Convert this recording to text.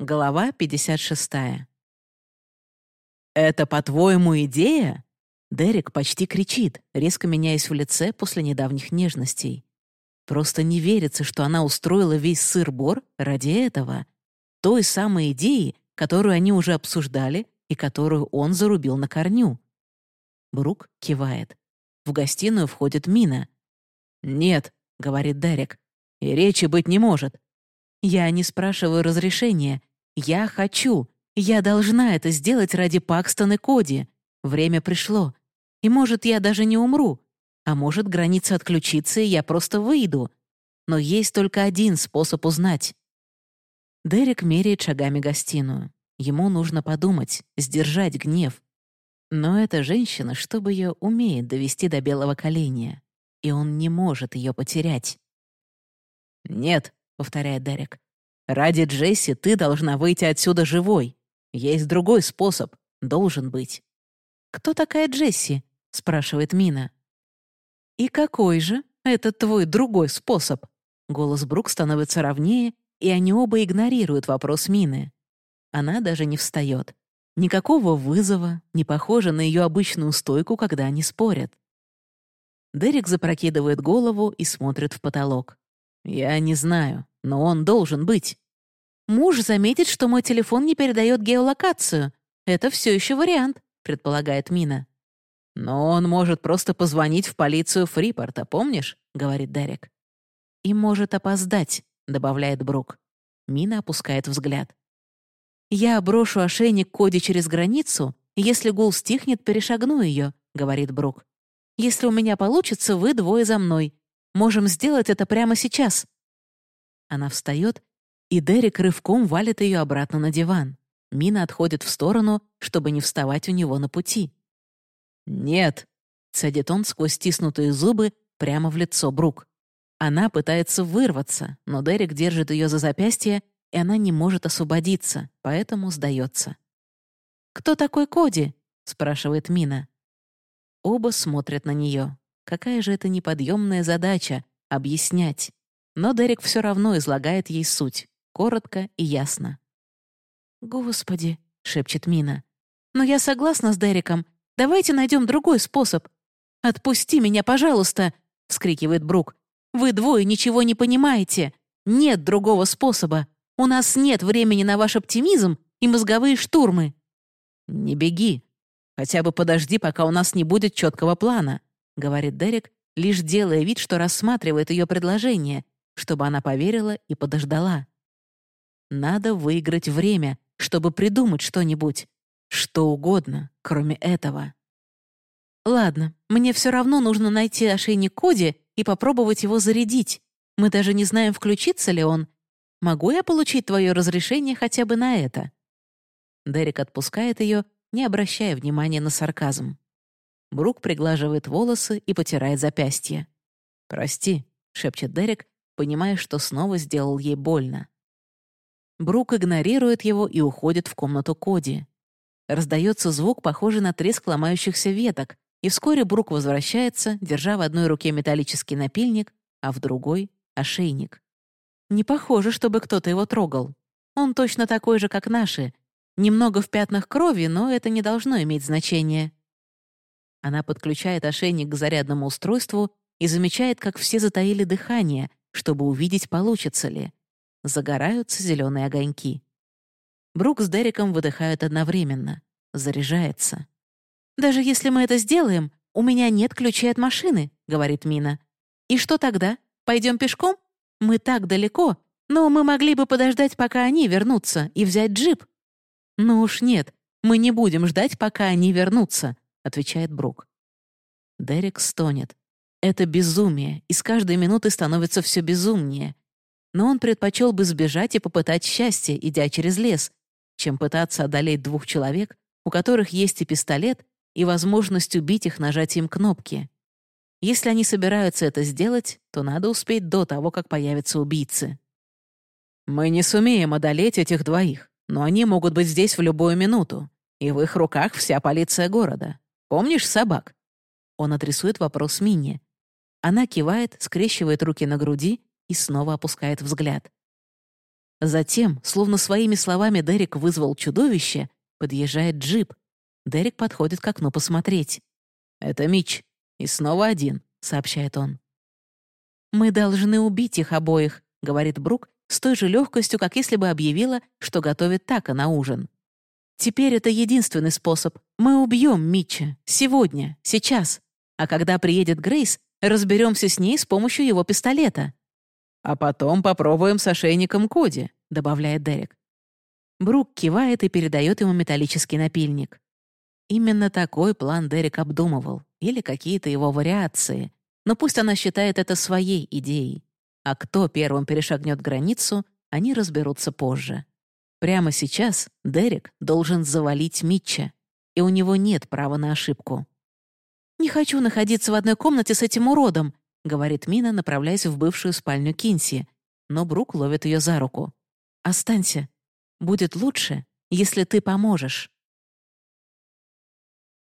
Глава 56. «Это, по-твоему, идея?» Дерек почти кричит, резко меняясь в лице после недавних нежностей. Просто не верится, что она устроила весь сыр-бор ради этого. Той самой идеи, которую они уже обсуждали и которую он зарубил на корню. Брук кивает. В гостиную входит Мина. «Нет», — говорит Дерек, — «и речи быть не может». «Я не спрашиваю разрешения. Я хочу. Я должна это сделать ради Пакстон и Коди. Время пришло. И, может, я даже не умру. А может, граница отключится, и я просто выйду. Но есть только один способ узнать». Дерек меряет шагами гостиную. Ему нужно подумать, сдержать гнев. Но эта женщина, чтобы ее умеет довести до белого коленя. И он не может ее потерять. «Нет», — повторяет Дерек. «Ради Джесси ты должна выйти отсюда живой. Есть другой способ. Должен быть». «Кто такая Джесси?» — спрашивает Мина. «И какой же этот твой другой способ?» Голос Брук становится ровнее, и они оба игнорируют вопрос Мины. Она даже не встает. Никакого вызова, не похоже на ее обычную стойку, когда они спорят. Дерек запрокидывает голову и смотрит в потолок. «Я не знаю, но он должен быть». «Муж заметит, что мой телефон не передает геолокацию. Это все еще вариант», — предполагает Мина. «Но он может просто позвонить в полицию Фрипорта, помнишь?» — говорит Дерек. «И может опоздать», — добавляет Брук. Мина опускает взгляд. «Я брошу ошейник Коди через границу, и если гул стихнет, перешагну ее», — говорит Брук. «Если у меня получится, вы двое за мной. Можем сделать это прямо сейчас». Она встает, и Дерек рывком валит ее обратно на диван. Мина отходит в сторону, чтобы не вставать у него на пути. «Нет», — цедит он сквозь стиснутые зубы прямо в лицо Брук. Она пытается вырваться, но Дерек держит ее за запястье, и она не может освободиться, поэтому сдается. «Кто такой Коди?» — спрашивает Мина. Оба смотрят на нее. Какая же это неподъемная задача — объяснять. Но Дерек все равно излагает ей суть, коротко и ясно. «Господи», — шепчет Мина. «Но я согласна с Дереком. Давайте найдем другой способ». «Отпусти меня, пожалуйста!» — вскрикивает Брук. «Вы двое ничего не понимаете. Нет другого способа. У нас нет времени на ваш оптимизм и мозговые штурмы». «Не беги. Хотя бы подожди, пока у нас не будет четкого плана», — говорит Дерек, лишь делая вид, что рассматривает ее предложение, чтобы она поверила и подождала. Надо выиграть время, чтобы придумать что-нибудь. Что угодно, кроме этого. «Ладно, мне все равно нужно найти ошейник Коди и попробовать его зарядить. Мы даже не знаем, включится ли он. Могу я получить твое разрешение хотя бы на это?» Дерек отпускает ее, не обращая внимания на сарказм. Брук приглаживает волосы и потирает запястье. «Прости», — шепчет Дерек, понимая, что снова сделал ей больно. Брук игнорирует его и уходит в комнату Коди. Раздается звук, похожий на треск ломающихся веток, и вскоре Брук возвращается, держа в одной руке металлический напильник, а в другой — ошейник. Не похоже, чтобы кто-то его трогал. Он точно такой же, как наши. Немного в пятнах крови, но это не должно иметь значения. Она подключает ошейник к зарядному устройству и замечает, как все затаили дыхание, чтобы увидеть, получится ли. Загораются зеленые огоньки. Брук с Дереком выдыхают одновременно. Заряжается. «Даже если мы это сделаем, у меня нет ключей от машины», — говорит Мина. «И что тогда? Пойдем пешком? Мы так далеко, но мы могли бы подождать, пока они вернутся, и взять джип». «Ну уж нет, мы не будем ждать, пока они вернутся», — отвечает Брук. Дерек стонет. Это безумие, и с каждой минутой становится все безумнее. Но он предпочел бы сбежать и попытать счастье, идя через лес, чем пытаться одолеть двух человек, у которых есть и пистолет, и возможность убить их нажатием кнопки. Если они собираются это сделать, то надо успеть до того, как появятся убийцы. «Мы не сумеем одолеть этих двоих, но они могут быть здесь в любую минуту, и в их руках вся полиция города. Помнишь собак?» Он адресует вопрос Мине. Она кивает, скрещивает руки на груди и снова опускает взгляд. Затем, словно своими словами Дерек вызвал чудовище, подъезжает джип. Дерек подходит к окну посмотреть. «Это Митч. И снова один», — сообщает он. «Мы должны убить их обоих», — говорит Брук с той же легкостью, как если бы объявила, что готовит тако на ужин. «Теперь это единственный способ. Мы убьем Митча. Сегодня. Сейчас. А когда приедет Грейс, разберемся с ней с помощью его пистолета». «А потом попробуем с ошейником Коди», — добавляет Дерек. Брук кивает и передает ему металлический напильник. Именно такой план Дерек обдумывал, или какие-то его вариации, но пусть она считает это своей идеей. А кто первым перешагнет границу, они разберутся позже. Прямо сейчас Дерек должен завалить Митча, и у него нет права на ошибку. «Не хочу находиться в одной комнате с этим уродом», — говорит Мина, направляясь в бывшую спальню Кинси, но Брук ловит ее за руку. «Останься. Будет лучше, если ты поможешь».